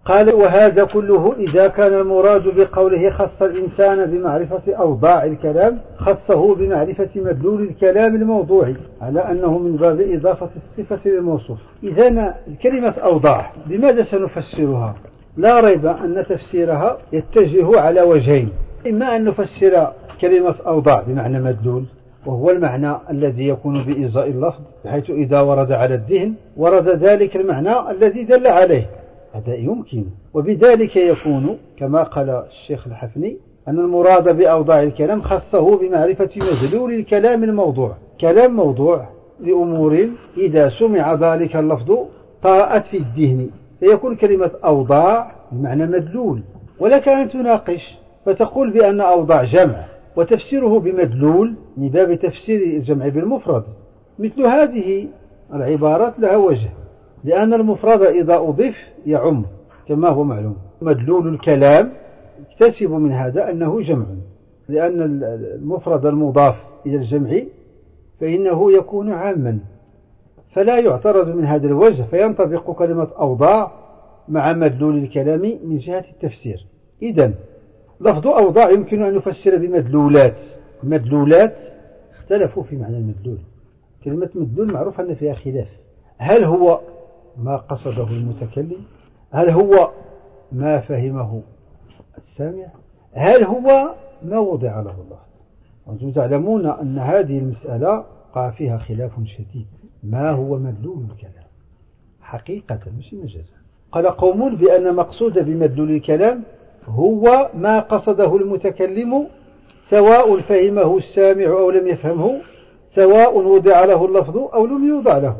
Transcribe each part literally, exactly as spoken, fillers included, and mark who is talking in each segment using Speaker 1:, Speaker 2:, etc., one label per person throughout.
Speaker 1: قال وهذا كله إذا كان المراد بقوله خص الإنسان بمعرفة أوضاع الكلام خصه بمعرفة مدلول الكلام الموضوعي على أنه من باب إضافة الصفة للموصوف. إذن الكلمة أوضاع بماذا سنفسرها؟ لا ريب أن تفسيرها يتجه على وجهين، إما أن نفسر كلمة أوضاع بمعنى مدلول، وهو المعنى الذي يكون بإزاء اللفظ، بحيث إذا ورد على الذهن ورد ذلك المعنى الذي دل عليه، هذا يمكن. وبذلك يكون كما قال الشيخ الحفني أن المراد بأوضاع الكلام خصه بمعرفة مدلول الكلام الموضوع، كلام موضوع لأمور إذا سمع ذلك اللفظ طرأت في الذهن، فيكون كلمة أوضاع بمعنى مدلول. ولك أن تناقش فتقول بأن أوضاع جمع وتفسيره بمدلول من باب تفسير الجمع بالمفرد. مثل هذه العبارات لها وجه، لأن المفرد إذا أضيف يعم كما هو معلوم. مدلول الكلام يكتسب من هذا أنه جمع، لأن المفرد المضاف إلى الجمع فإنه يكون عاما، فلا يعترض من هذا الوجه، فينطبق كلمة أوضاع مع مدلول الكلام من جهة التفسير. إذن لفظ أوضاع يمكن أن نفسر بمدلولات. مدلولات اختلفوا في معنى المدلول. كلمة مدلول معروف أن فيها خلاف، هل هو ما قصده المتكلم؟ هل هو ما فهمه السامع؟ هل هو ما وضع له الله؟ وأنتم تعلمون أن هذه المسألة قع فيها خلاف شديد. ما هو مدلول الكلام حقيقة مش مجازا؟ قال قوم بأن مقصود بمدلول الكلام هو ما قصده المتكلم، سواء فهمه السامع أو لم يفهمه، سواء وضع له اللفظ أو لم يوضع له.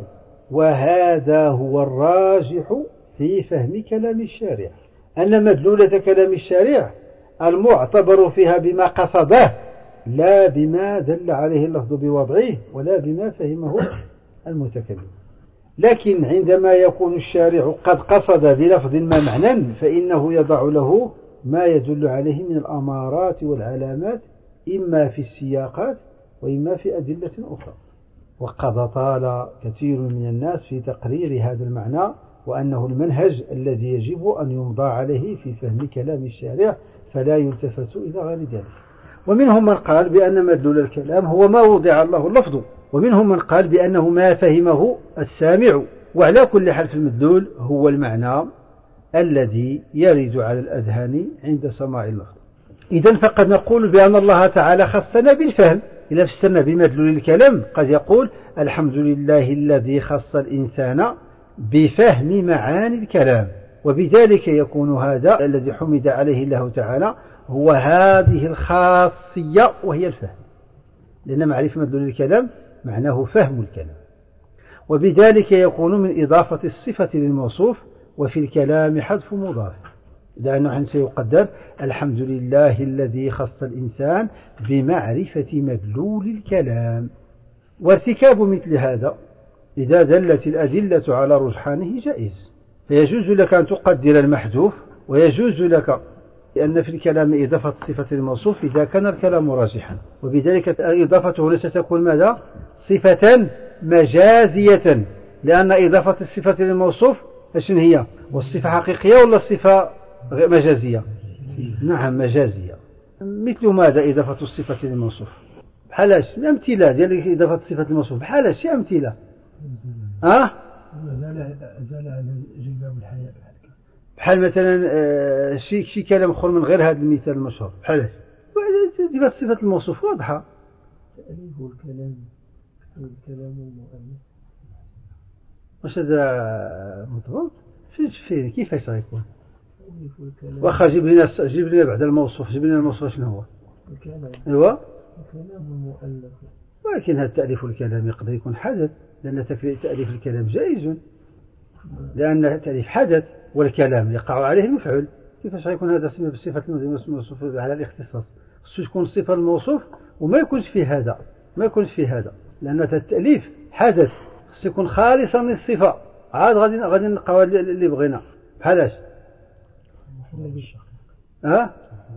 Speaker 1: وهذا هو الراجح في فهم كلام الشارع، أن مدلولة كلام الشارع المعتبر فيها بما قصده، لا بما دل عليه اللفظ بوضعه ولا بما فهمه المتكلم. لكن عندما يكون الشارع قد قصد بلفظ ما معنى، فإنه يضع له ما يدل عليه من الأمارات والعلامات، إما في السياقات وإما في أدلة أخرى. وقد طال كثير من الناس في تقرير هذا المعنى، وأنه المنهج الذي يجب أن يمضى عليه في فهم كلام الشارع، فلا يلتفت إلى غير ذلك. ومنهم من قال بأن مدلول الكلام هو ما وضع الله اللفظ، ومنهم من قال بأنه ما فهمه السامع. وعلى كل حال المدلول هو المعنى الذي يرد على الأذهان عند سماع اللفظ. إذن فقد نقول بأن الله تعالى خصنا بالفهم. إذا فسرنا بمدلول الكلام قد يقول الحمد لله الذي خص الإنسان بفهم معاني الكلام، وبذلك يكون هذا الذي حمد عليه الله تعالى هو هذه الخاصية وهي الفهم، لأن معرفة مدلول الكلام معناه فهم الكلام. وبذلك يكون من إضافة الصفة للموصوف، وفي الكلام حذف مضاف، لأنه سيقدر الحمد لله الذي خص الإنسان بمعرفة مدلول الكلام. وارتكاب مثل هذا إذا دلت الأدلة على رجحانه جائز، فيجوز لك أن تقدر المحذوف، ويجوز لك لأن في الكلام إضافة صفة الموصوف إذا كان الكلام راجحا، وبذلك إضافته ليس تكون ماذا؟ صفة مجازية، لأن إضافة الصفة للموصوف أشن هي؟ والصفة حقيقية ولا الصفة مجازية؟ نعم مجازية. مثل ماذا إضافة الصفة للموصوف؟ بحالاش أمثلة ديال إضافة الصفة للموصوف، بحالاش أمثلة؟ أه؟ بحال مثلا آه شي شي كلام اخر من غير هذا المثال المشهور، بحال إضافة صفة الموصوف واضحة.
Speaker 2: تأليف الكلام الكلام المؤلف
Speaker 1: واش هذا مضبوط؟ فيه كيفاش غيكون؟ واخا جيب لنا جيب لنا بعد الموصوف، جيب لنا الموصوف شنو هو؟
Speaker 2: الكلام.
Speaker 1: ايوا
Speaker 2: الكلام المؤلف.
Speaker 1: ولكن هذا تأليف الكلام يقدر يكون حدث، لأن تأليف الكلام جائز، لأن تأليف حدث والكلام يقع عليه المفعول. كيفاش غيكون هذا صفة الموصوف على الاختصاص؟ خصو تكون الصفة الموصوف وما يكونش فيه هذا، ما يكونش فيه هذا، لأن التأليف حدث خصو يكون خالصا للصفة. عاد غادي غادي نلقاو اللي بغينا بحالاش ها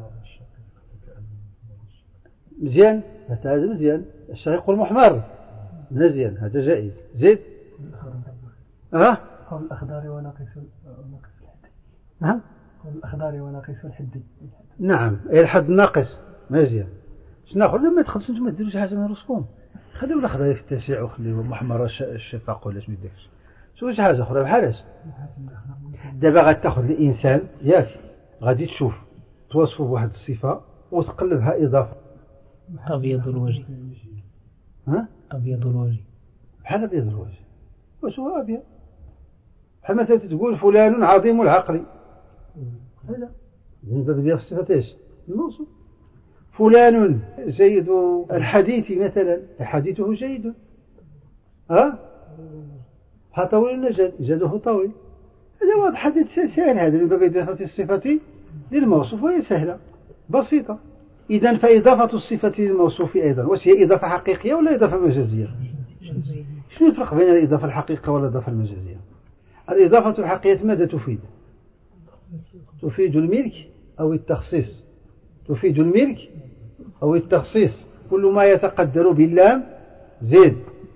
Speaker 1: مزيان. هذا مزيان. الشقيق المحمر مزيان، هذا جائز. زيد ها
Speaker 2: قول الأخضر وناقص وناقص
Speaker 1: نعم
Speaker 2: الأخضر وناقص الحدي.
Speaker 1: نعم الحد ناقص مزيان. شنو ناخذ لما تخلصوا انتم ما ديروش حاجه من راسكم، خليو الاخضر في التسيع وخليو محمر الشفاق ولا شنو داكشي. شوف شي حاجه اخرى بحال هاش. دابا غتاخذ الانسان ياك غادي تشوف توصفه بواحد الصفه وتقلبها اضافه.
Speaker 2: ابيض الوجه.
Speaker 1: ها
Speaker 2: ابيض الوجه
Speaker 1: بحال ابيض الوجه. واش هو ابيض؟ بحال مثلا تقول فلان عظيم العقل، هذا بالنسبه ديال الصفه ايش؟ الموصوف. فلان جيد الحديث مثلا، حديثه جيد. ها ها طويل ولا جد؟ جده طويل. هذا واضح حديث سهل، هذا من باب إضافة الصفة للموصوف وهي سهلة بسيطة. إذا فإضافة الصفة للموصوف أيضا واش هي إضافة حقيقية ولا إضافة مجازية؟ شنو الفرق بين الإضافة الحقيقية والإضافة المجازية؟ الإضافة الحقيقية ماذا تفيد؟ تفيد الملك أو التخصيص. تفيد الملك أو التخصيص. كل ما يتقدر باللام زيد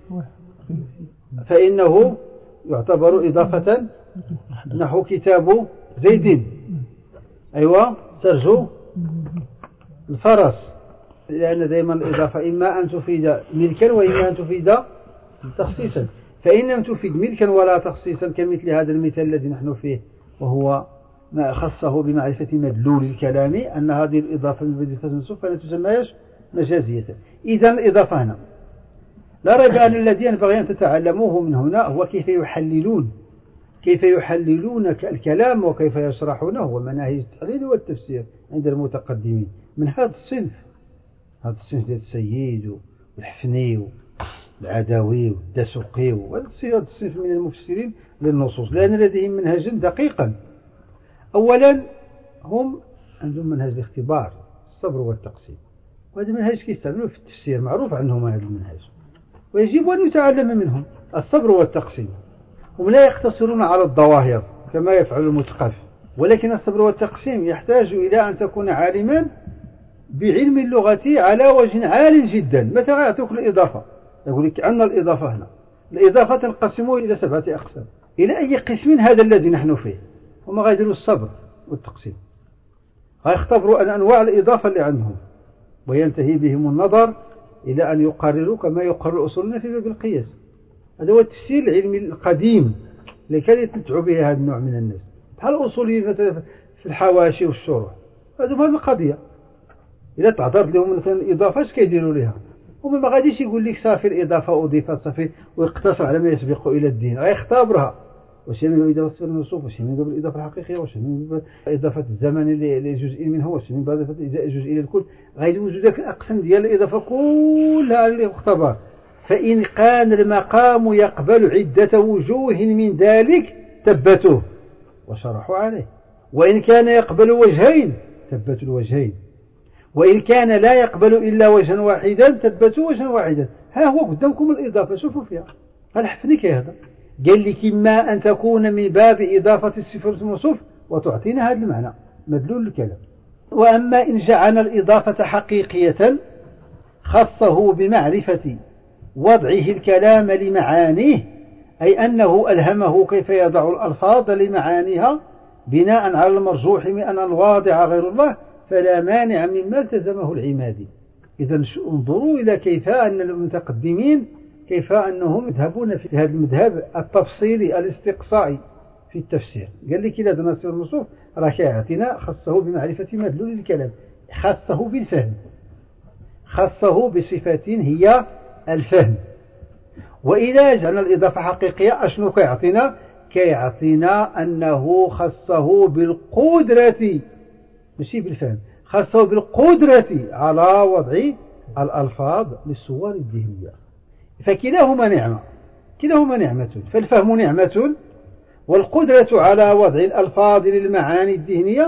Speaker 1: فإنه يعتبر إضافة، نحو كتاب زيد، أيوة سرج الفرس، لأن دائما الإضافة إما أن تفيد ملكا وإما أن تفيد تخصيصا. فإن لم تفيد ملكا ولا تخصيصا كمثل هذا المثال الذي نحن فيه وهو ما خصه بمعرفة مدلول الكلام أن هذه الإضافة من بدء الموصوف فلا تسمى مجازية. إذا الإضافة هنا لا ريب أن الذي ينبغي أن تتعلموه من هنا هو كيف يحللون كيف يحللون الكلام وكيف يشرحونه ومناهج التحليل والتفسير عند المتقدمين من هذا الصنف. هذا الصنف ديال السيد والحفني والعدوي والدسوقي وهذا الصنف من المفسرين للنصوص، لأن لديهم منهجا دقيقا. أولا هم عندهم منهج الاختبار الصبر والتقسيم، وهذا المنهج كيستعملوه في التفسير، معروف عنهم هذا المنهج ويجب أن يتعلم منهم الصبر والتقسيم. هم لا يقتصرون على الظواهر كما يفعل المثقف، ولكن الصبر والتقسيم يحتاج إلى أن تكون عالما بعلم اللغة على وجه عال جدا. مثلا أعطيك الإضافة، يقول لك أن الإضافة هنا الإضافة تنقسم إلى سبعة أقسام. إلى أي قسم هذا الذي نحن فيه؟ هم غيديروا الصبر والتقسيم، غيختبروا أن أنواع الإضافة اللي عندهم وينتهي بهم النظر إلى أن يقرروا كما يقرر أصولنا في باب القياس. هذا هو التفسير العلمي القديم اللي كان يتمتع به هذا النوع من الناس، بحال الأصوليين مثلا في الحواشي والشروح. هذا هو القضية. إذا تعترض لهم مثلا الإضافة اش كيديروا لها؟ هما ما غاديش يقول لك صافي الإضافة أضيفت صافي ويقتصر على ما يسبق إلى الدين، غيختبرها واش هي من باب إضافة النصوص، واش هي من باب الإضافة الحقيقية، واش هي من باب إضافة الزمن لجزء منه، واش من باب إضافة جزء إلى الكل. غيدوزوا ذاك الأقسام ديال الإضافة كلها اللي اختبر. فإن كان المقام يقبل عدة وجوه من ذلك ثبتوه وشرحوا عليه، وإن كان يقبل وجهين ثبتوا الوجهين، وإن كان لا يقبل إلا وجها واحدا ثبتوا وجها واحدا. ها هو قدامكم الإضافة، شوفوا فيها. هل حفنك هذا قال لك إما أن تكون من باب إضافة الصفة الموصوف وتعطينا هذا المعنى مدلول الكلام، وأما إن جعلنا الإضافة حقيقية خصه بمعرفة وضعه الكلام لمعانيه، أي أنه ألهمه كيف يضع الألفاظ لمعانيها بناء على المرجوح من أن الواضع غير الله، فلا مانع مما التزمه العمادي. إذا انظروا إلى كيف أن المتقدمين كيف أنهم يذهبون في هذا المذهب التفصيلي الاستقصائي في التفسير. قال لك إذا دناسير المصوف راه يعطينا خصه بمعرفة مدلول الكلام، خصه بالفهم، خصه بصفات هي الفهم. وإذا جعلنا الإضافة حقيقية أشنو كيعطينا؟ كيعطينا أنه خصه بالقدرة ماشي بالفهم، خصه بالقدرة على وضع الألفاظ للصور الذهنية. فكلاهما نعمة، كلاهما نعمة. فالفهم نعمة والقدرة على وضع الألفاظ للمعاني الذهنية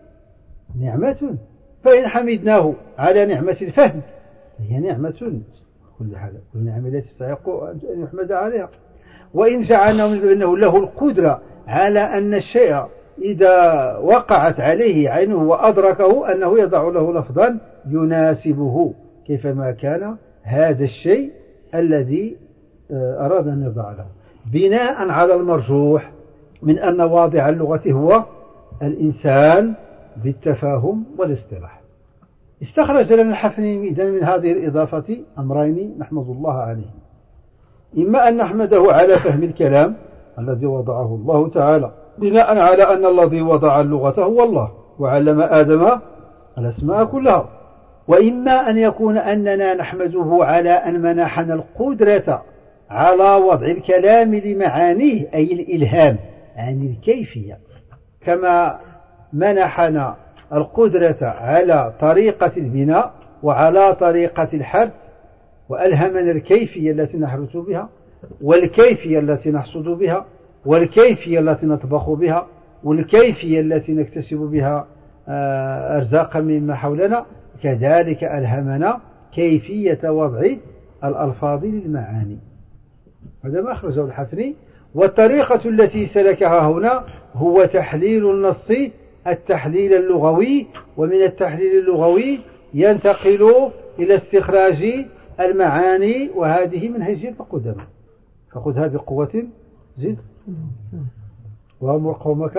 Speaker 1: نعمة. فإن حمدناه على نعمة الفهم هي نعمة، كل حال كل نعمة لا تستحق أن يحمد عليها. وإن جعلنا من أنه له القدرة على أن الشيء إذا وقعت عليه عينه وأدركه أنه يضع له لفظا يناسبه كيفما كان هذا الشيء الذي أراد أن يضع له، بناء على المرجوح من أن واضع اللغة هو الإنسان بالتفاهم والاصطلاح. استخرج لنا الحفني إذن من هذه الإضافة أمرين نحمد الله عليه: إما أن نحمده على فهم الكلام الذي وضعه الله تعالى بناء على أن الذي وضع اللغة هو الله وعلم آدم الأسماء كلها، وإما أن يكون أننا نحمده على أن منحنا القدرة على وضع الكلام لمعانيه، أي الإلهام عن الكيفية، كما منحنا القدرة على طريقة البناء وعلى طريقة الحرث، وألهمنا الكيفية التي نحرث بها، والكيفية التي نحصد بها، والكيفية التي نطبخ بها، والكيفية التي نكتسب بها أرزاقا مما حولنا. كذلك ألهمنا كيفية وضع الألفاظ للمعاني. هذا ما أخرجه الحفني. والطريقة التي سلكها هنا هو تحليل النص التحليل اللغوي، ومن التحليل اللغوي ينتقل إلى استخراج المعاني، وهذه منهجية القدماء. فخذ هذه قوة زد وأمر قومك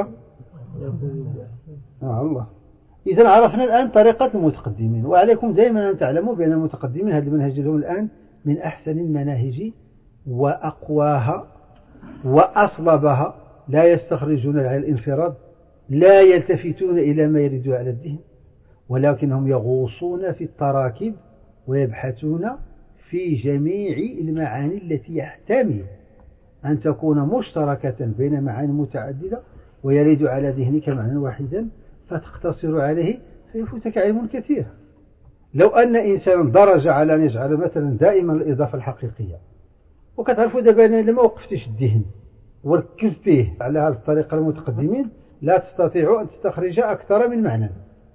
Speaker 1: آه الله. إذا عرفنا الآن طريقة المتقدمين، وعليكم دائما أن تعلموا بأن المتقدمين هذا المنهج لهم الآن من أحسن المناهج وأقواها وأصلبها، لا يستخرجون على الانفراد، لا يلتفتون إلى ما يرد على الذهن، ولكنهم يغوصون في التراكيب ويبحثون في جميع المعاني التي يحتمل أن تكون مشتركة بين معاني متعددة ويرد على ذهنك معنى واحدا فتقتصر عليه، فيفوتك علم كثير. لو أن إنسانا درج على أن يجعل مثلا دائما الإضافة الحقيقية، وكتعرفوا دابا لما وقفتش الذهن وركزتيه على هذه الطريقة المتقدمين لا تستطيع أن تستخرج أكثر من معنى،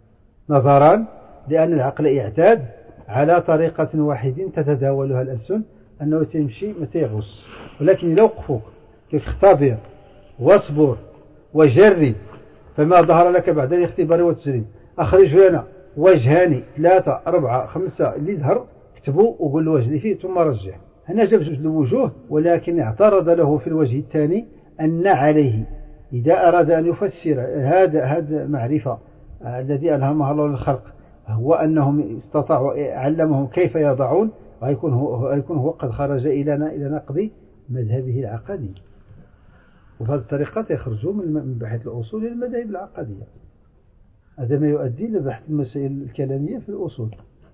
Speaker 1: نظرا لأن العقل اعتاد على طريقة واحدة تتداولها الألسن أنه تمشي ما تيغص. ولكن لو وقفوك تختبر واصبر وجرب، فما ظهر لك بعد الاختبار والتجريب أخرج لنا وجهان ثلاثة أربعة خمسة اللي ظهر اكتبوا وقول له وجه فيه ثم رجع. هنا جاب جوج الوجوه، ولكن اعترض له في الوجه الثاني أن عليه إذا أراد أن يفسر هذا هذا معرفة الذي ألهمها الله للخلق هو أنهم استطاعوا علمهم كيف يضعون، ويكون هو يكون هو قد خرج إلى إلى نقد مذهبه العقدي. وبهذه الطريقة يخرجوا من بحث الأصول إلى المذاهب العقدية. هذا ما يؤدي لبحث المسائل الكلامية في الأصول.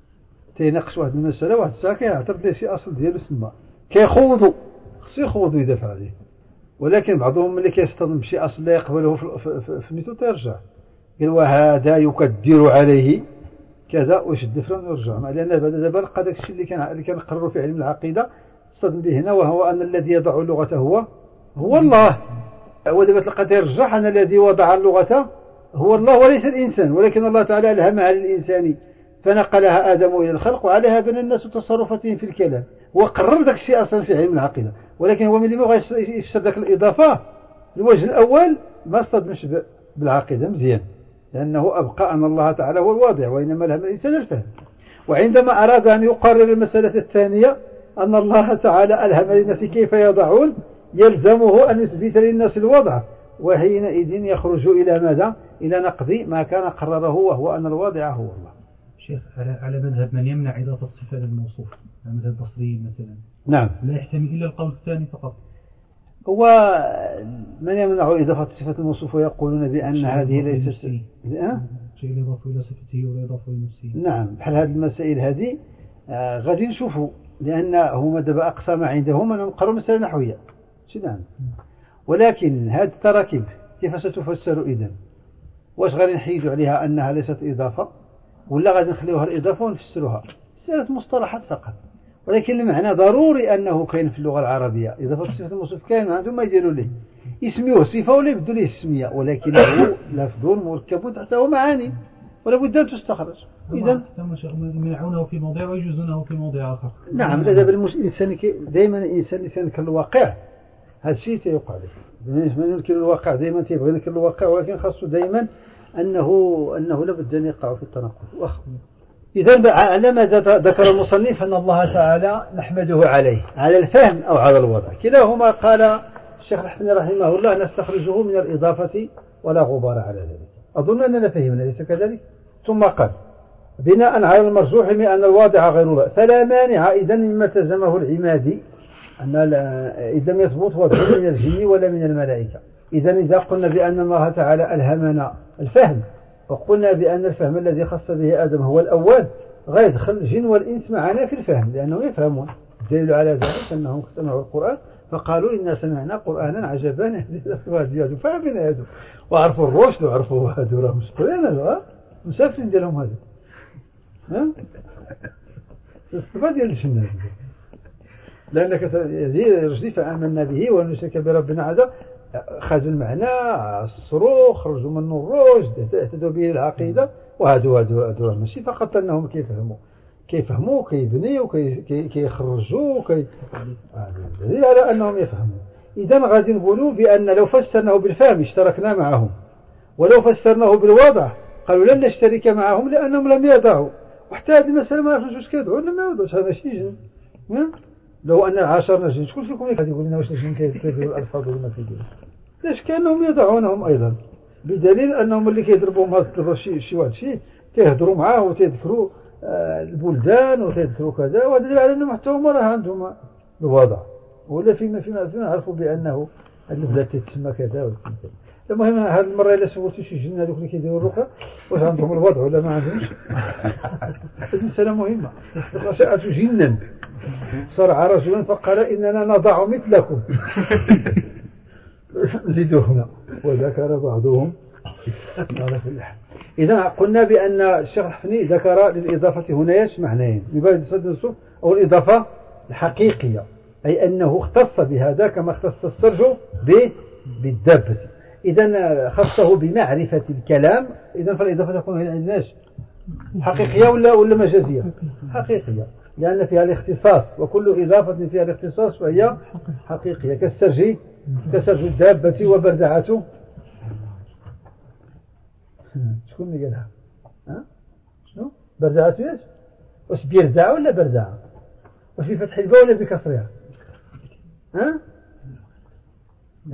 Speaker 1: تيناقش واحد المسألة واحد الساعة كيعترض لي شي أصل ديالو سما كيخوضوا خصو يخوضوا يدافع عليه، ولكن بعضهم ملي كيصطدم بشي أصل لا يقبله في ميتو تيرجع قال وهذا يكدر عليه كذا ويشد فرن ويرجع، لأن دابا لقى داك الشيء اللي كان اللي كنقرروا في علم العقيدة اصطدم به هنا، وهو أن الذي يضع اللغة هو هو الله. ودابا تلقى تيرجع أن الذي وضع اللغة هو الله وليس الإنسان، ولكن الله تعالى ألهمها على الإنسان فنقلها آدم إلى الخلق، وعليها بنى الناس تصرفاتهم في الكلام، وقرر ذاك الشيء أصلا في علم العقيدة. ولكن هو من اللي ما يفسد ذاك الإضافة الوجه الأول ما اصطدمش بالعقيدة مزيان، لأنه أبقى أن الله تعالى هو الواضع، وإنما ألهم الإنسان الفهم. وعندما أراد أن يقرر المسألة الثانية أن الله تعالى ألهم للناس كيف يضعون يلزمه أن يثبت للناس الوضع، وحينئذ يخرج إلى ماذا؟ إلى نقض ما كان قرره، وهو أن الواضع هو الله.
Speaker 3: شيخ على على مذهب من يمنع إضافة الصفة للموصوف، على مذهب البصريين مثلا،
Speaker 1: نعم،
Speaker 3: لا يحتمل إلا القول الثاني فقط.
Speaker 1: هو من يمنع إضافة صفة الموصوف ويقولون بأن هذه ليست
Speaker 3: شيء يضاف إلى صفته ولا يضاف إلى نفسه.
Speaker 1: نعم، بحال هذه المسائل هذه آه غادي نشوفوا، لأن هما دابا أقصى ما عندهم أنهم قرروا مسألة نحوية. نعم، ولكن هذه التراكيب كيف ستفسر إذن؟ واش غادي نحيدوا عليها أنها ليست إضافة، ولا غادي نخليوها الإضافة ونفسروها؟ مسألة مصطلحات فقط، ولكن المعنى ضروري أنه كاين في اللغة العربية. إضافة صفة الموصوف كاين، عندهم ما يديروا ليه يسميوه صفة ولا يبدوا ليه السمية، ولكنه لفظ مركب تحته معاني ولا بد أن تستخرج. إذا
Speaker 3: يمنعونه في موضع ويجوزونه في موضع آخر.
Speaker 1: نعم، دابا الإنسان دائما الإنسان اللي كان الواقع هذا الشيء تيوقع له. بالنسبة لننكر الواقع دائما تيبغي ينكر الواقع، ولكن خاصه دائما أنه أنه لابد أن يقع في التناقض. إذا على ماذا ذكر المصنف أن الله تعالى نحمده عليه على الفهم أو على الوضع، كلاهما قال الشيخ الحفني رحمه الله نستخرجه من الإضافة ولا غبار على ذلك. أظن أننا فهمنا، ليس كذلك؟ ثم قال بناء على المرجوح من أن الواضع غير الله فلا مانع إذا مما التزمه العمادي أن إذا لم يثبت وضع من الجن ولا من الملائكة. إذا إذا قلنا بأن الله تعالى ألهمنا الفهم وقلنا بأن الفهم الذي خص به آدم هو الأول، غير يدخل الجن والإنس معنا في الفهم لأنهم يفهمون. الدليل على ذلك أنهم سمعوا القرآن فقالوا إنا سمعنا قرآنا عجبا يهدي فهمنا هذا وعرفوا الرشد وعرفوا هذا راه مسكين هذا مسافرين ديالهم هذا ها استفاد ديال الجنة لأنك يرجي فآمنا به ونشرك بربنا هذا خذوا المعنى الصروخ خرجوا منه الرشد اهتدوا به العقيدة وهذا هذا ماشي فقط أنهم كيفهموا كيفهموا كيبنيوا كيخرجوا كي دليل على أنهم يفهموا. إذا غادي نقولوا بأن لو فسرناه بالفهم اشتركنا معهم ولو فسرناه بالوضع قالوا لن نشترك معهم لأنهم لم يضعوا، وحتى هذه المسألة ما عرفوش واش كيدعوا لما يوضعوش هذا ماشي جن. لو أن عاشرنا جن شكون فيكم غادي يقول لنا واش الجن كيديروا الألفاظ ولا ما كيديروا؟ لاش كانهم يضعونهم أيضا بدليل أنهم اللي كيضربوهم هذا شي شي واحد شي تيهضروا معاه وتذكروا البلدان وتذكروا كذا، ودليل على أنهم حتى هما راه عندهم الوضع ولا فيما فيما فيما عرفوا بأنه البلاد تتسمى كذا وكذا. المهم هذه المرة إلا سولتي شي جن هذوك اللي كيديروا الرقى واش عندهم الوضع ولا ما عندهمش؟ هذه مسألة مهمة. سألت جنا صرع رجلا فقال إننا نضع مثلكم زيدوهنا وذكر بعضهم على كل حال. إذا قلنا بأن الشيخ الحفني ذكر للإضافة هنا ايش معنيين بباب صد النصوص، أو الإضافة الحقيقية أي أنه اختص بهذا كما اختص السرج بالدابة. إذا خصه بمعرفة الكلام، إذا فالإضافة تكون هنا عندنا حقيقية ولا ولا مجازية؟ حقيقية لأن فيها الاختصاص، وكل إضافة فيها الاختصاص فهي حقيقية كالسرج كسرج الدابة وبردعته. شكون اللي قالها؟ ها؟ شنو؟ بردعته ايش؟ واش بيردع ولا بردعة؟ واش بفتح الباء ولا بكسرها؟ ها؟ لا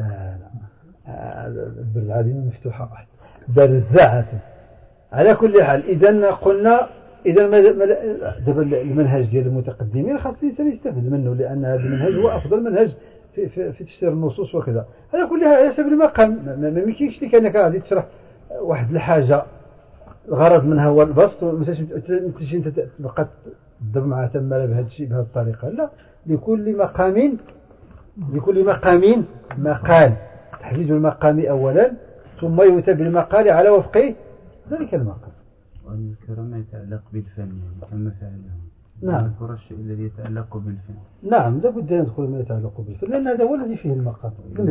Speaker 1: لا البردعة دي مفتوحة واحد بردعة. على كل حال إذا قلنا إذا دابا المنهج ديال المتقدمين خاص الإنسان يستفد منه لأن هذا المنهج هو أفضل منهج في في, في تفسير النصوص وكذا. على كل حال على سبيل المقام ما يمكنش لك أنك غادي تشرح واحد الحاجة الغرض منها هو البسط ومثلا تجي انت تبقى تضرب معها تمارا بهذا الشيء بهذه الطريقة. لا، لكل مقام لكل مقام مقال، تحديد المقام أولا ثم يؤتى بالمقال على وفق ذلك المقام.
Speaker 4: وذكر ما يتعلق بالفن يعني كما فعله.
Speaker 1: نعم.
Speaker 4: ذكر الشيء الذي يتعلق بالفن.
Speaker 1: نعم لابد أن ندخل ما يتعلق بالفن لأن هذا هو الذي فيه المقام.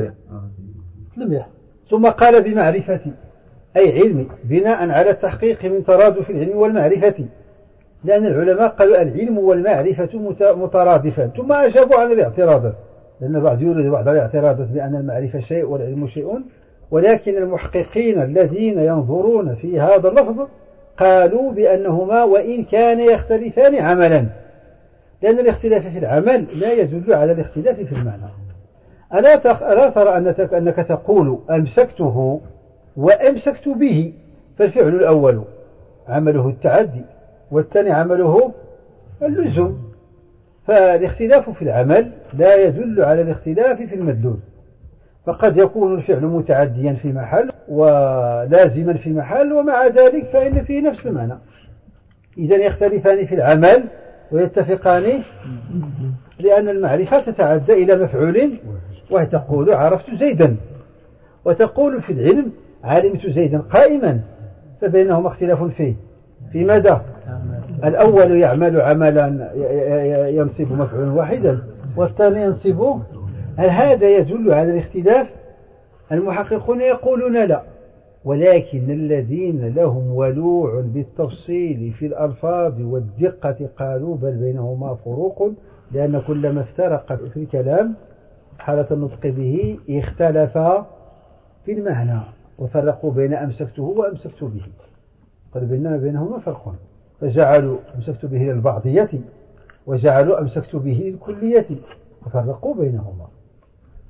Speaker 1: لم ثم قال بمعرفة أي علم بناء على التحقيق من ترادف العلم والمعرفة، لأن العلماء قالوا العلم والمعرفة مترادفان، ثم أجابوا عن الاعتراضات لأن بعض يورد بعض الاعتراضات بأن المعرفة شيء والعلم شيء، ولكن المحققين الذين ينظرون في هذا اللفظ قالوا بأنهما وإن كان يختلفان عملا، لأن الاختلاف في العمل لا يدل على الاختلاف في المعنى. ألا ترى أنك تقول أمسكته وأمسكت به، فالفعل الأول عمله التعدي والثاني عمله اللزوم، فالاختلاف في العمل لا يدل على الاختلاف في المدلول، فقد يكون الفعل متعديا في محل ولازما في محل ومع ذلك فإن فيه نفس المعنى. إذن يختلفان في العمل ويتفقان لأن المعرفة تتعدى إلى مفعول، وتقول عرفت زيدا، وتقول في العلم علمت زيدا قائما، فبينهما اختلاف فيه في ماذا؟ الأول يعمل عملا ينصب مفعول واحدا والثاني ينصب. هل هذا يدل على الاختلاف؟ المحققون يقولون لا، ولكن الذين لهم ولوع بالتفصيل في الألفاظ والدقة قالوا بل بينهما فروق، لأن كلما افترق في الكلام حالة النطق به اختلف في المعنى، وفرقوا بين أمسكته وأمسكت به، قد بينما بينهما فرق، فجعلوا أمسكت به للبعضية وجعلوا أمسكت به للكلية، وفرقوا بينهما.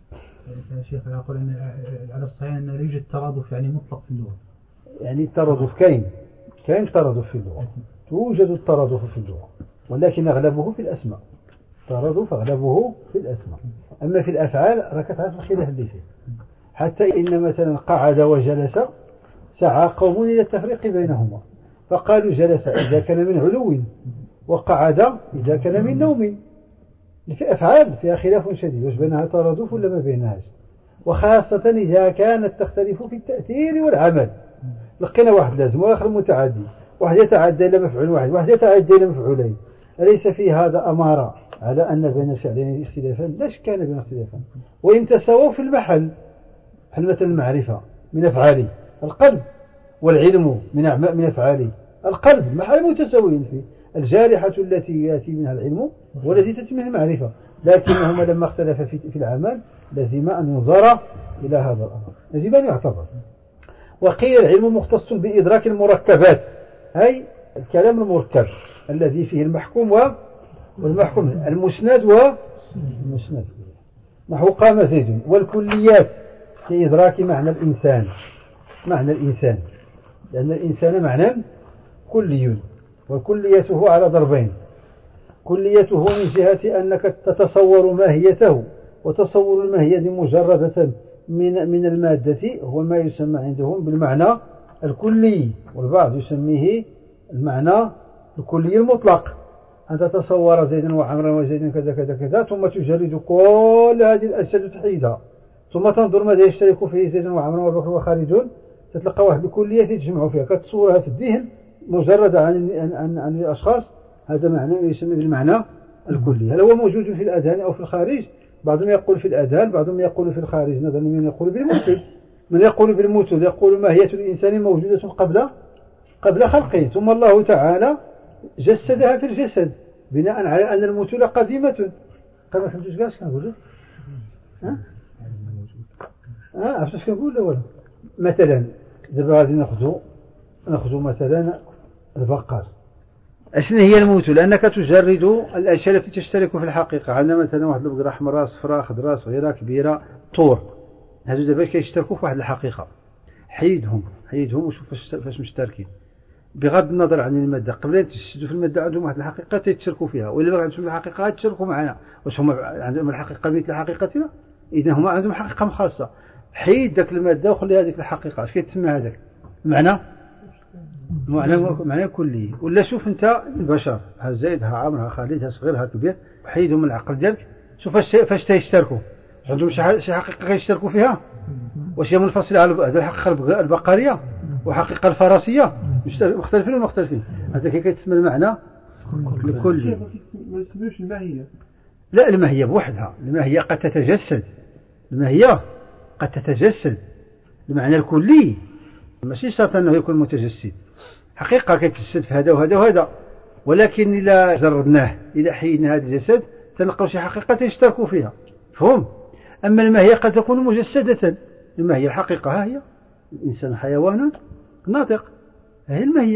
Speaker 3: يا شيخ أقول أن على الصحيح أن لا يوجد ترادف يعني مطلق في اللغة.
Speaker 1: يعني الترادف كاين كاين ترادف في اللغة، توجد الترادف في اللغة، ولكن أغلبه في الأسماء. الترادف أغلبه في الأسماء، أما في الأفعال راك تعرف الخلاف اللي فيه. حتى إن مثلا قعد وجلس سعى قوم إلى التفريق بينهما، فقالوا جلس إذا كان من علو، وقعد إذا كان من نوم. في أفعال فيها خلاف شديد، واش بينها ترادف ولا ما بينهاش، وخاصة إذا كانت تختلف في التأثير والعمل. لقينا واحد لازم وآخر متعدي، واحد يتعدى إلى مفعول واحد، واحد يتعدى إلى مفعولين. أليس في هذا أمارة على أن بين الفعلين اختلافا؟ لا شك كان بين اختلافا، وإن تساووا في المحل. بحال مثلا المعرفة من أفعالي القلب، والعلم من من أفعالي القلب، محل متساويين فيه. الجارحة التي يأتي منها العلم والتي تأتي منها المعرفة، لكنهما لما اختلف في العمل لازم أن ينظر إلى هذا الأمر، لازم أن يعتبر. وقيل العلم مختص بإدراك المركبات، أي الكلام المركب الذي فيه المحكوم والمحكوم، المسند والمسند. نحو قام زيد. والكليات في إدراك معنى الإنسان، معنى الإنسان، لأن الإنسان معنى كلي، وكليته على ضربين. كليته من جهة أنك تتصور ماهيته، وتصور الماهية مجردة من من المادة هو ما يسمى عندهم بالمعنى الكلي، والبعض يسميه المعنى الكلي المطلق. أن تتصور زيدا وعمرا وزيدا كذا كذا كذا، ثم تجرد كل هذه الأجساد تحيدها، ثم تنظر ماذا يشترك فيه زيدا وعمرا والبحر وخارج، تتلقى واحد الكلية تجمع فيها، كتصورها في الذهن مجردة عن عن عن الأشخاص. هذا معنى يسمى بالمعنى الكلي. هل هو موجود في الأذهان أو في الخارج؟ بعضهم يقول في الأذهان، بعضهم يقول في الخارج، نظرا من يقول بالموجود. من يقول بالموجود يقول ماهية الإنسان موجودة قبل قبل خلقه، ثم الله تعالى جسدها في الجسد بناء على أن الموتولة قديمة. كما فهمتوش كاش كنقول لك؟ ها؟ ها عرفتوا اش كنقول ولا؟ مثلا دابا غادي ناخذوا ناخذوا مثلا البقر. اشنو هي الموتولة؟ لأنك تجرد الأشياء التي تشترك في الحقيقة. عندنا مثلا واحد البقرة حمراء صفراء خضراء صغيرة كبيرة طور، هادو دابا كيشتركوا في واحد الحقيقة. حيدهم حيدهم وشوف فاش فاش مشتركين، بغض النظر عن المادة. قبل أن تشدوا في المادة عندهم واحد الحقيقة تيتشاركوا فيها، وإلا ما عندهم الحقيقة يتشاركوا معنا. واش هما عندهم الحقيقة مثل حقيقتنا؟ إذا هما عندهم حقيقة خاصة. حيد ذاك المادة وخلي هذيك الحقيقة. اش كيتسمى هذاك؟ معنى معنى معنى كلي. ولا شوف أنت البشر، ها زيد ها عمرو ها خالد ها صغير ها كبير، حيدهم من العقل ديالك، شوف فاش فاش تيشتركوا. عندهم شي حقيقة غيشتركوا فيها؟ واش هي منفصلة على هذه الحقيقة البقرية وحقيقة الفراسية مختلفين ولا مختلفين؟ هذا كي كيتسمى المعنى الكلي.
Speaker 2: ما يسميوش الماهية.
Speaker 1: لا، الماهية بوحدها. الماهية قد تتجسد، الماهية قد تتجسد. المعنى الكلي ماشي شرط أنه يكون متجسد، حقيقة كيتجسد في هذا وهذا وهذا، ولكن إذا جردناه إذا حيدنا هذا الجسد تلقوا شي حقيقة يشتركوا فيها. فهم؟ أما الماهية قد تكون مجسدة. الماهية الحقيقة ها هي الإنسان حيوان ناطق، هي الماهية.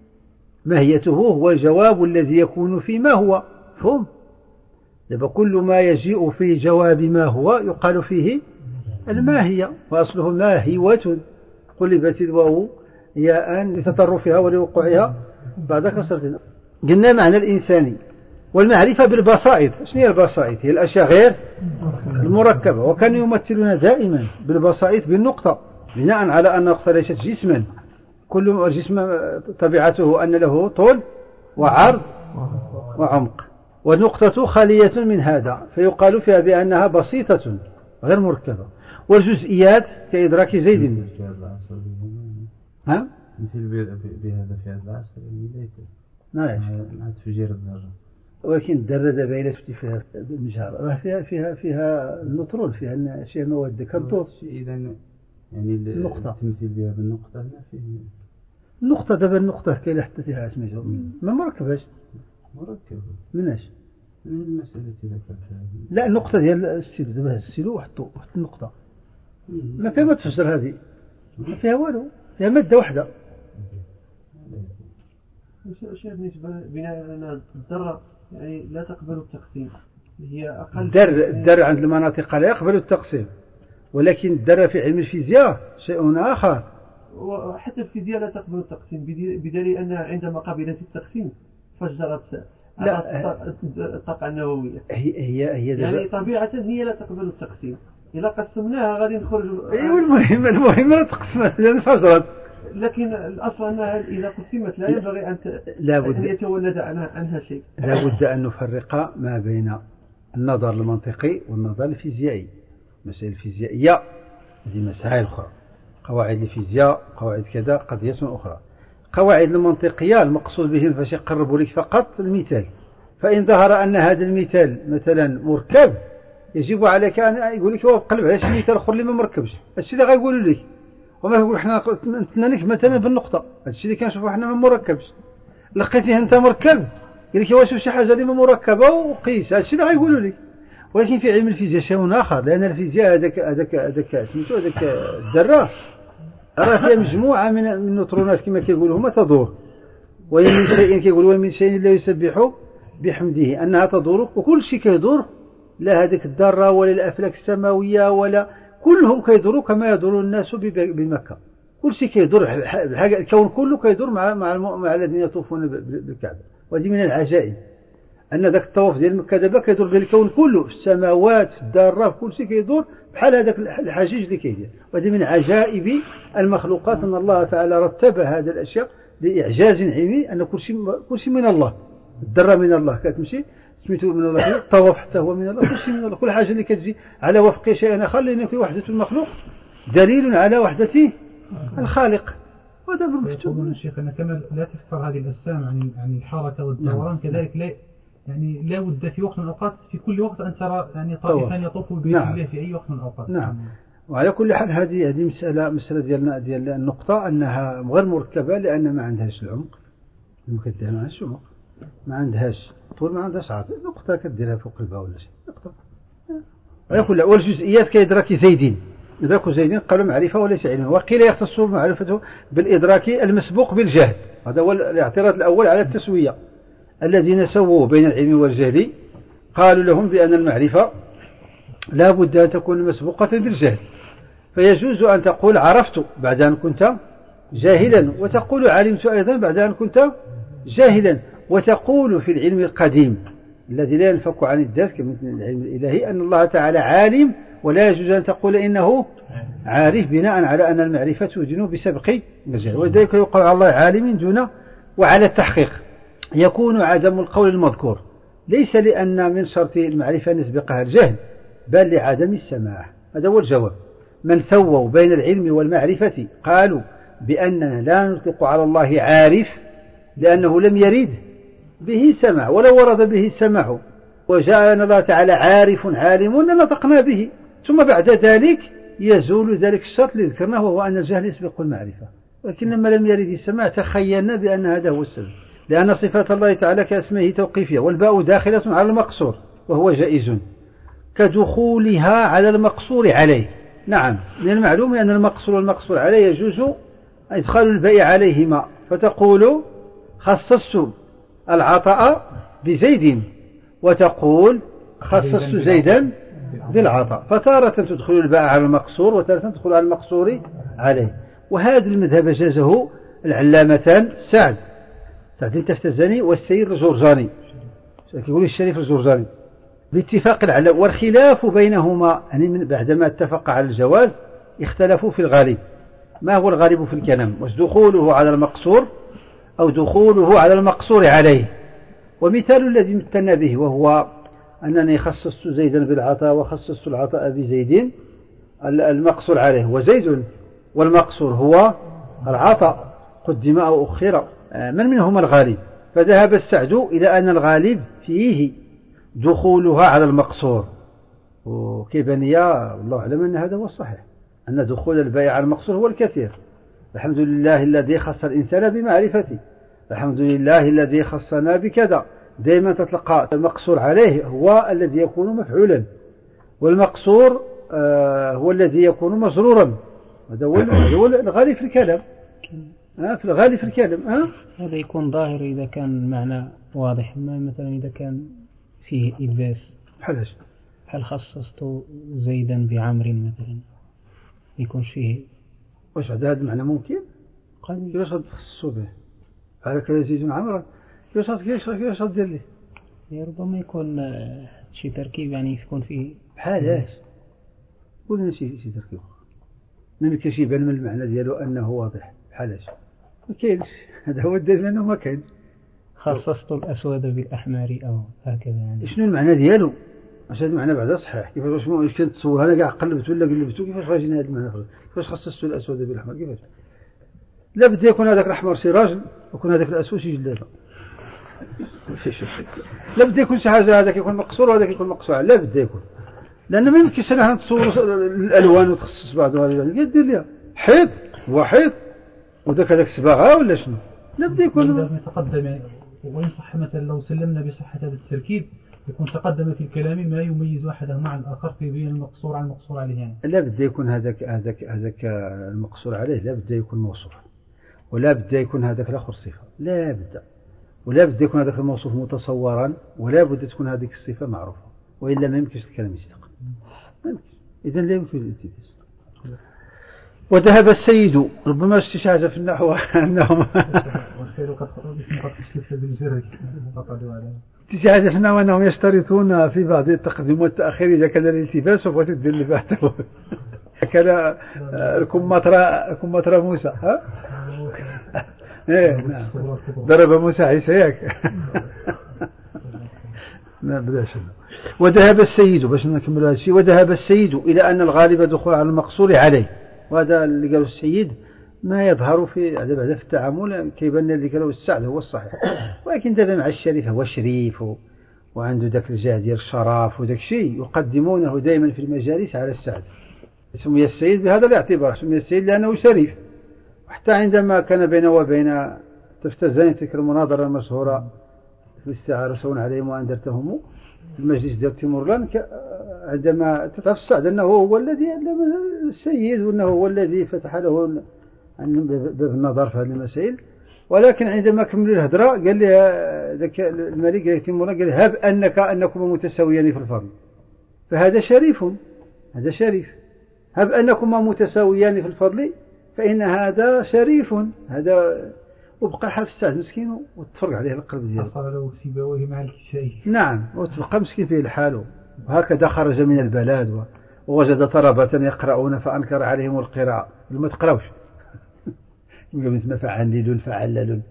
Speaker 1: ماهيته هو الجواب الذي يكون في ما هو. فهم؟ دابا كل ما يجيء في جواب ما هو يقال فيه الماهية، وأصله ماهيوة، قلبت الواو ياء لتطرفها ولوقوعها بعد كسرتها. قلنا معنى الإنساني. والمعرفة بالبسائط. شنو هي البسائط؟ هي الأشياء غير المركبة، وكانوا يمثلون دائما بالبسائط بالنقطة، بناء على أن النقطة ليست جسما. كل جسم طبيعته أن له طول وعرض وعمق، والنقطة خالية من هذا، فيقال فيها بأنها بسيطة غير مركبة. والجزئيات كإدراك زيد. ها؟
Speaker 4: مثل بهذا في هذا العصر
Speaker 1: نعم
Speaker 4: مع تفجير الذرة.
Speaker 1: ولكن الذرة دابا إلا شفتي فيها المجهر راه فيها فيها فيها النطرون، فيها شي مواد كالضوء.
Speaker 4: إذا يعني
Speaker 1: النقطة
Speaker 4: تمثل بها بالنقطة هنا فيه
Speaker 1: النقطة. دابا النقطة كاين حتى فيها اسمها ما مركباش.
Speaker 4: مركبة
Speaker 1: مناش
Speaker 4: من المسألة ذكرتها.
Speaker 1: لا، النقطة ديال السيلو. دابا السيلو واحد واحد النقطة ما فيها ما تفجر، هذه ما فيها والو، فيها مادة واحدة.
Speaker 2: الشيء بالنسبة بناء على الذرة يعني لا تقبل التقسيم، هي أقل.
Speaker 1: الدر الدر عند المناطق لا يقبل التقسيم. ولكن الذرة في علم الفيزياء شيء آخر.
Speaker 2: وحتى الفيزياء لا تقبل التقسيم بدليل أنها عندما قبلت التقسيم فجرت الطاقة النووية.
Speaker 1: هي هي هي
Speaker 2: يعني طبيعة هي لا تقبل التقسيم. إذا قسمناها غادي نخرج.
Speaker 1: أيوة المهم المهم لا تقسمت لأن فجرت.
Speaker 2: لكن الأصل أنها إذا قسمت لا ينبغي أن
Speaker 1: أن
Speaker 2: يتولد عنها, عنها شيء.
Speaker 1: لا بد أن نفرق ما بين النظر المنطقي والنظر الفيزيائي. مسائل الفيزيائية هذه مسائل أخرى، قواعد الفيزياء قواعد كذا قضية أخرى. قواعد المنطقية المقصود بهم فاش يقربوا لك فقط المثال، فإن ظهر أن هذا المثال مثلا مركب يجب عليك أن يقول لك قلب على شي مثال آخر اللي ما مركبش. الشيء اللي غيقولوا لك وما يقول احنا مثلنا لك مثلا بالنقطة، الشيء اللي كنشوفوا احنا ما مركبش، لقيتيه انت مركب يقول لك واش شي حاجة اللي ما مركبة وقيس، هذا الشيء اللي غيقولوا لك. ولكن في علم الفيزياء شيء آخر، لأن الفيزياء هذاك هذاك هذاك سميتو هذاك الذرة راه فيها مجموعة من من النيوترونات كما كيقولوا هما تدور، وإن من شيء كيقولوا ومن شيء لا يسبح بحمده أنها تدور، وكل شيء كيدور، لا هذيك الذرة ولا الأفلاك السماوية ولا كلهم كيدوروا كما يدور الناس بمكة. كل شيء كيدور، الكون كله كيدور مع مع مع الذين يطوفون بالكعبة. وهذه من العجائب أن ذاك الطواف ديال مكة دابا كيدور ديال الكون كله، في السماوات في الذرة كل شيء كيدور بحال هذاك الحجيج اللي كيدير. وهذه من عجائب المخلوقات أن الله تعالى رتب هذه الأشياء لإعجاز علمي، أن كل شيء كل شيء من الله. الذرة من الله كتمشي سميتو من الله، الطواف حتى هو من الله، كل شيء من الله. كل حاجة اللي كتجي على وفق شيء آخر لأن في وحدة المخلوق دليل على وحدة الخالق. وهذا
Speaker 3: يقولون الشيخ أن كما لا تفسر هذه الأجسام عن عن الحركة والدوران كذلك لا يعني لا بد في وقت من الأوقات في كل وقت أن ترى يعني طائفا يطوف ببيت
Speaker 1: نعم.
Speaker 3: الله في أي وقت من الأوقات.
Speaker 1: نعم. وعلى كل حال هذه هذه مسألة مسألة ديالنا ديال النقطة أنها غير مركبة، لأن ما عندهاش العمق، ممكن ديرها ما عندهاش العمق، ما عندهاش طول، ما عندهاش عرض، نقطة كديرها فوق الباء ولا شيء نقطة. على كل والجزئيات كيدرك زيدين، إدراك زيدين قالوا معرفة وليس علما، وقيل يختص معرفته بالإدراك المسبوق بالجهل. هذا هو الاعتراض الأول على التسوية. الذين سووا بين العلم والجهل قالوا لهم بأن المعرفة لا بد أن تكون مسبوقة بالجهل، فيجوز أن تقول عرفت بعد أن كنت جاهلا، وتقول علمت أيضا بعد أن كنت جاهلا، وتقول في العلم القديم الذي لا ينفك عن الذات كمثل العلم الإلهي أن الله تعالى عالم، ولا يجوز أن تقول إنه عارف بناء على أن المعرفة توجن بسبق الجهل. ولذلك يقول على الله عالم دون وعلى التحقيق يكون عدم القول المذكور ليس لأن من شرط المعرفة نسبقها الجهل، بل لعدم السماع. هذا هو الجواب. من سووا بين العلم والمعرفة قالوا بأننا لا نطلق على الله عارف لأنه لم يرد به سمع، ولو ورد به سمع وجاء أن الله تعالى عارف عالم لنطقنا به، ثم بعد ذلك يزول ذلك الشرط اللي ذكرناه وهو أن الجهل يسبق المعرفة. ولكن لما لم يرد السماع تخيلنا بأن هذا هو السبب، لأن صفات الله تعالى كاسمه توقيفية، والباء داخلة على المقصور وهو جائز كدخولها على المقصور عليه. نعم، من المعلوم أن المقصور والمقصور عليه يجوز إدخال الباء عليهما، فتقول خصصت العطاء بزيد، وتقول خصصت زيدا بالعطاء، فتارة تدخل الباء على المقصور وتارة تدخل على المقصور عليه. وهذا المذهب جازه العلامتان سعد سعد التفتزاني والسير الجرجاني، يقول الشريف الجرجاني باتفاق العلماء، والخلاف بينهما يعني من بعدما اتفق على الجواز اختلفوا في الغالب. ما هو الغالب في الكلام؟ واش دخوله على المقصور أو دخوله على المقصور عليه؟ ومثال الذي مثلنا به وهو أنني خصصت زيدا بالعطاء وخصصت العطاء بزيد، المقصور عليه وزيد والمقصور هو العطاء قدم أو أخر، من منهما الغالب؟ فذهب السعد إلى أن الغالب فيه دخولها على المقصور، وكيبني والله أعلم أن هذا هو الصحيح، أن دخول الباء على المقصور هو الكثير. الحمد لله الذي خص الإنسان بمعرفته، الحمد لله الذي خصنا بكذا. دائما تتلقى المقصور عليه هو الذي يكون مفعولا، والمقصور آه هو الذي يكون مجرورا. هذا هو الغالب في الكلام، آه في الغالب في الكلام. آه
Speaker 5: هذا يكون ظاهر إذا كان المعنى واضح، ما مثلا إذا كان فيه إلباس،
Speaker 1: حلش
Speaker 5: هل خصصت زيدا بعمر مثلا؟ يكونش فيه.
Speaker 1: واش هذا المعنى ممكن؟ كيفاش غتخصصوا به؟ على كذا زيد عمرا كيفاش كيفاش غدير ليه؟
Speaker 5: ربما يكون شي تركيب يعني يكون فيه
Speaker 1: بحال اش قولنا شي شي تركيب ما يمكنش يبان من المعنى ديالو انه واضح. بحال اش ما كاينش. هذا هو الدليل انه ما كاين.
Speaker 5: خصصت الاسود بالاحمر او هكذا يعني.
Speaker 1: شنو المعنى ديالو؟ واش هذا المعنى بعدا صحيح؟ كيفاش واش كنت تصور انا كاع قلبت ولا قلبتو كيفاش غاجيني هذا المعنى؟ كيفاش خصصت الاسود بالاحمر؟ كيفاش؟ لا بد يكون هذاك الاحمر شي راجل ويكون هذاك الاسود شي جلاله. لا بد يكون شي حاجه هذاك يكون مقصور وهذاك يكون مقصوع. لا بد يكون لان ما يمكنش انا نتصور الالوان وتخصص بعضها دير ليها حيط وحيط وداك هذاك صباغه ولا شنو. لا بد يكون
Speaker 3: يتقدم يعني. وينصح مثلا لو سلمنا بصحه هذا التركيب يكون تقدم في الكلام ما يميز احدهما عن الاخر في بين المقصور عن المقصور عليه يعني.
Speaker 1: لا بد يكون هذاك هذاك هذاك المقصور عليه لا بد يكون موصوف ولا بد يكون هذاك الاخر صفه. لا بد ولا بد يكون هذاك الموصوف متصورا ولا بد تكون هذيك الصفه معروفه والا ما يمكنش الكلام يصدق. اذا لا يمكن الالتباس. وذهب السيد ربما شي حاجه في النحو انهم شي حاجه في النحو انهم يشترطون في بعض التقديم والتاخير اذا كان الالتباس سوف تدير اللي بعده. كان الكمثرى كمثرى موسى ها ايه نعم ضرب موسى عيسى ياك. لا بلاش. وذهب السيد باش نكمل هذا الشيء. وذهب السيد الى ان الغالب دخول على المقصور عليه. وهذا اللي قاله السيد ما يظهر في هذا في التعامل كيبان اللي قاله السعد هو الصحيح. ولكن دابا مع الشريف هو شريف وعنده ذاك الجاه ديال الشرف وذاك الشيء يقدمونه دائما في المجالس على السعد. سمي السيد بهذا الاعتبار. سمي السيد لانه شريف. وحتى عندما كان بينه وبين تفتزين تلك المناظره المشهوره في الاستعاره سواء عليهم وانذرتهم في المجلس ديال تيمورلان عندما تتعرف السعد انه هو الذي السيد وانه هو الذي فتح له باب النظر في هذه المسائل. ولكن عندما كملوا الهضره قال لي ذاك الملك قال تيمورلان قال هب انك انكما متساويان في الفضل. فهذا شريف. هذا شريف. هب انكما متساويان في الفضل فإن هذا شريف. هذا وبقى حال السعد مسكين وتفرق عليه القلب ديالو.
Speaker 3: صار له سيبويه مع الكشاي.
Speaker 1: نعم وتبقى مسكين فيه الحال. وهكذا خرج من البلاد ووجد طلبة يقرؤون فأنكر عليهم القراءة. ما تقراوش. يقول مثل فعلل فعلل.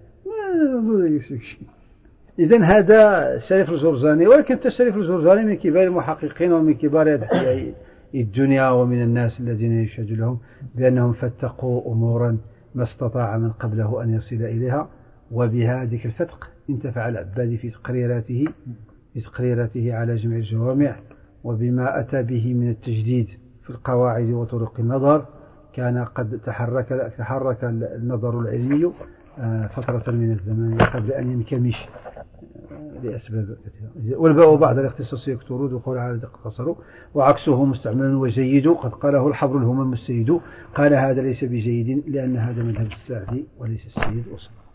Speaker 1: إذن هذا شريف الجرجاني. ولكن الشريف الجرجاني من كبار المحققين ومن كبار أدعياء الدنيا ومن الناس الذين يشهد لهم بأنهم فتقوا أمورا ما استطاع من قبله أن يصل إليها. وبها ذيك الفتق انتفع العبادي في تقريراته في تقريراته على جمع الجوامع. وبما أتى به من التجديد في القواعد وطرق النظر كان قد تحرك تحرك النظر العلمي فترة من الزمان قبل أن ينكمش لأسباب كثيرة. والباء بعد الاختصاص يكترود وقول على اقتصروا وعكسه مستعمل وجيد قد قاله الحبر الهمم السيد. قال هذا ليس بجيد لأن هذا مذهب السعدي وليس السيد أصلا.